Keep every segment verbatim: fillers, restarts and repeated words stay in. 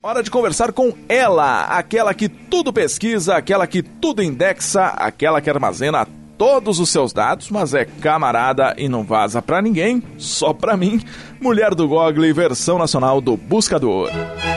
Hora de conversar com ela, aquela que tudo pesquisa, aquela que tudo indexa, aquela que armazena todos os seus dados, mas é camarada e não vaza pra ninguém, só pra mim. Mulher do Google, versão nacional do Buscador.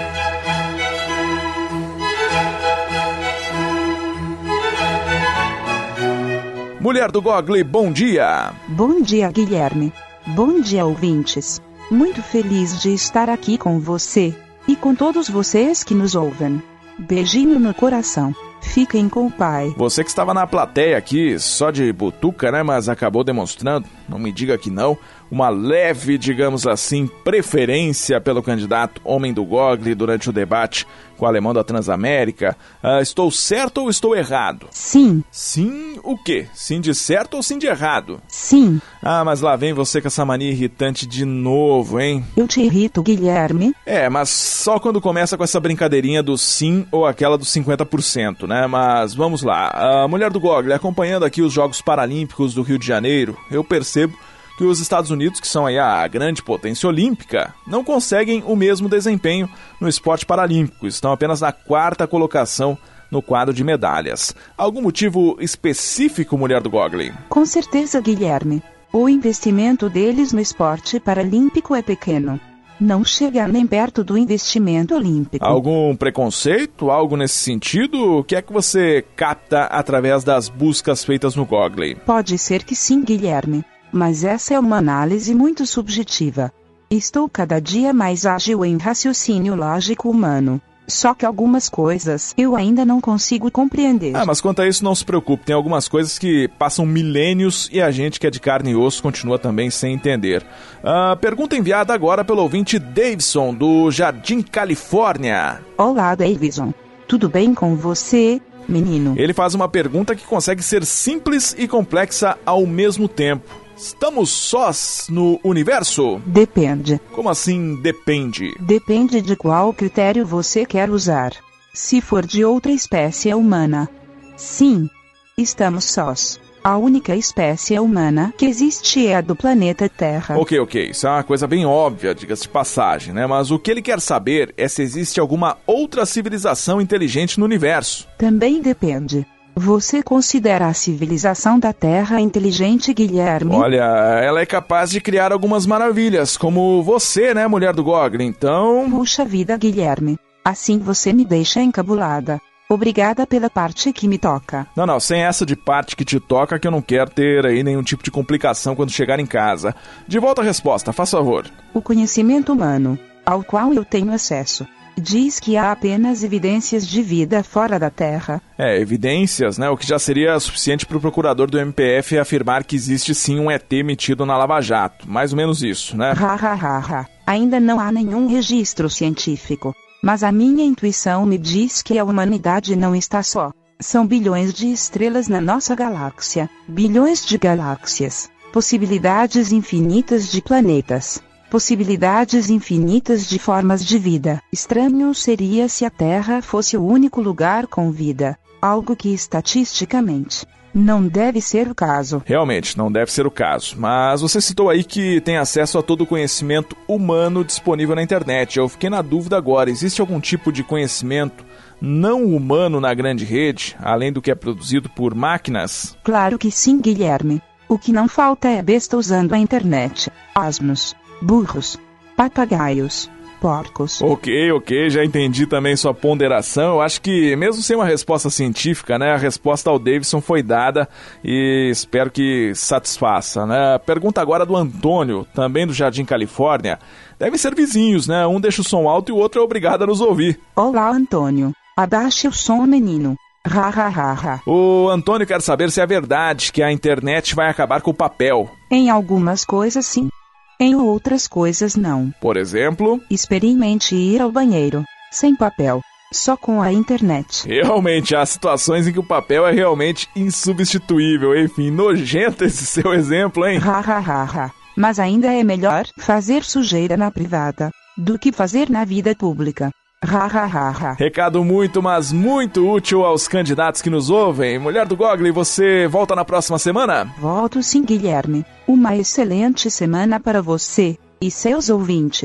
Mulher do Google, bom dia! Bom dia, Guilherme. Bom dia, ouvintes. Muito feliz de estar aqui com você e com todos vocês que nos ouvem. Beijinho no coração. Fiquem com o pai. Você que estava na plateia aqui, só de butuca, né, mas acabou demonstrando, não me diga que não, uma leve, digamos assim, preferência pelo candidato homem do Google durante o debate com o alemão da Transamérica. Uh, estou certo ou estou errado? Sim. Sim o quê? Sim de certo ou sim de errado? Sim. Ah, mas lá vem você com essa mania irritante de novo, hein? Eu te irrito, Guilherme? É, mas só quando começa com essa brincadeirinha do sim ou aquela dos cinquenta por cento, né? Mas vamos lá. A Mulher do Google, acompanhando aqui os Jogos Paralímpicos do Rio de Janeiro, eu percebo que os Estados Unidos, que são aí a grande potência olímpica, não conseguem o mesmo desempenho no esporte paralímpico. Estão apenas na quarta colocação no quadro de medalhas. Algum motivo específico, Mulher do Google? Com certeza, Guilherme. O investimento deles no esporte paralímpico é pequeno. Não chega nem perto do investimento olímpico. Algum preconceito? Algo nesse sentido? O que é que você capta através das buscas feitas no Google? Pode ser que sim, Guilherme. Mas essa é uma análise muito subjetiva. Estou cada dia mais ágil em raciocínio lógico humano. Só que algumas coisas eu ainda não consigo compreender. Ah, mas quanto a isso não se preocupe. Tem algumas coisas que passam milênios e a gente que é de carne e osso continua também sem entender. Uh, pergunta enviada agora pelo ouvinte Davidson, do Jardim Califórnia. Olá, Davidson. Tudo bem com você, menino? Ele faz uma pergunta que consegue ser simples e complexa ao mesmo tempo. Estamos sós no universo? Depende. Como assim depende? Depende de qual critério você quer usar. Se for de outra espécie humana, sim, estamos sós. A única espécie humana que existe é a do planeta Terra. Ok, ok. Isso é uma coisa bem óbvia, diga-se de passagem, né? Mas o que ele quer saber é se existe alguma outra civilização inteligente no universo. Também depende. Você considera a civilização da Terra inteligente, Guilherme? Olha, ela é capaz de criar algumas maravilhas, como você, né, Mulher do Google, então... Puxa vida, Guilherme. Assim você me deixa encabulada. Obrigada pela parte que me toca. Não, não, sem essa de parte que te toca, que eu não quero ter aí nenhum tipo de complicação quando chegar em casa. De volta à resposta, faz favor. O conhecimento humano, ao qual eu tenho acesso, diz que há apenas evidências de vida fora da Terra. É, evidências, né? O que já seria suficiente para o procurador do M P F afirmar que existe sim um E T metido na Lava Jato. Mais ou menos isso, né? Ha, ha, ha, ha. Ainda não há nenhum registro científico. Mas a minha intuição me diz que a humanidade não está só. São bilhões de estrelas na nossa galáxia. Bilhões de galáxias. Possibilidades infinitas de planetas. Possibilidades infinitas de formas de vida. Estranho seria se a Terra fosse o único lugar com vida, algo que estatisticamente não deve ser o caso. Realmente, não deve ser o caso. Mas você citou aí que tem acesso a todo o conhecimento humano disponível na internet. Eu fiquei na dúvida agora, existe algum tipo de conhecimento não humano na grande rede, além do que é produzido por máquinas? Claro que sim, Guilherme. O que não falta é besta usando a internet. Asnos, burros, papagaios, porcos. Ok, ok, já entendi também sua ponderação. Eu acho que, mesmo sem uma resposta científica, né, a resposta ao Davidson foi dada e espero que satisfaça, né? Pergunta agora do Antônio, também do Jardim Califórnia. Devem ser vizinhos, né? Um deixa o som alto e o outro é obrigado a nos ouvir. Olá, Antônio. Abaixe o som, menino. Ha, ha, ha, ha. O Antônio quer saber se é verdade que a internet vai acabar com o papel. Em algumas coisas, sim. Em outras coisas, não. Por exemplo? Experimente ir ao banheiro, sem papel, só com a internet. Realmente, há situações em que o papel é realmente insubstituível. Enfim, nojento esse seu exemplo, hein? Ha, ha, ha, ha. Mas ainda é melhor fazer sujeira na privada do que fazer na vida pública. Ha, ha, ha, ha. Recado muito, mas muito útil aos candidatos que nos ouvem. Mulher do Google, você volta na próxima semana? Volto sim, Guilherme. Uma excelente semana para você e seus ouvintes.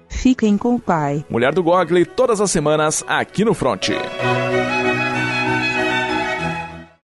Fiquem com o pai. Mulher do Google, todas as semanas aqui no Fronte.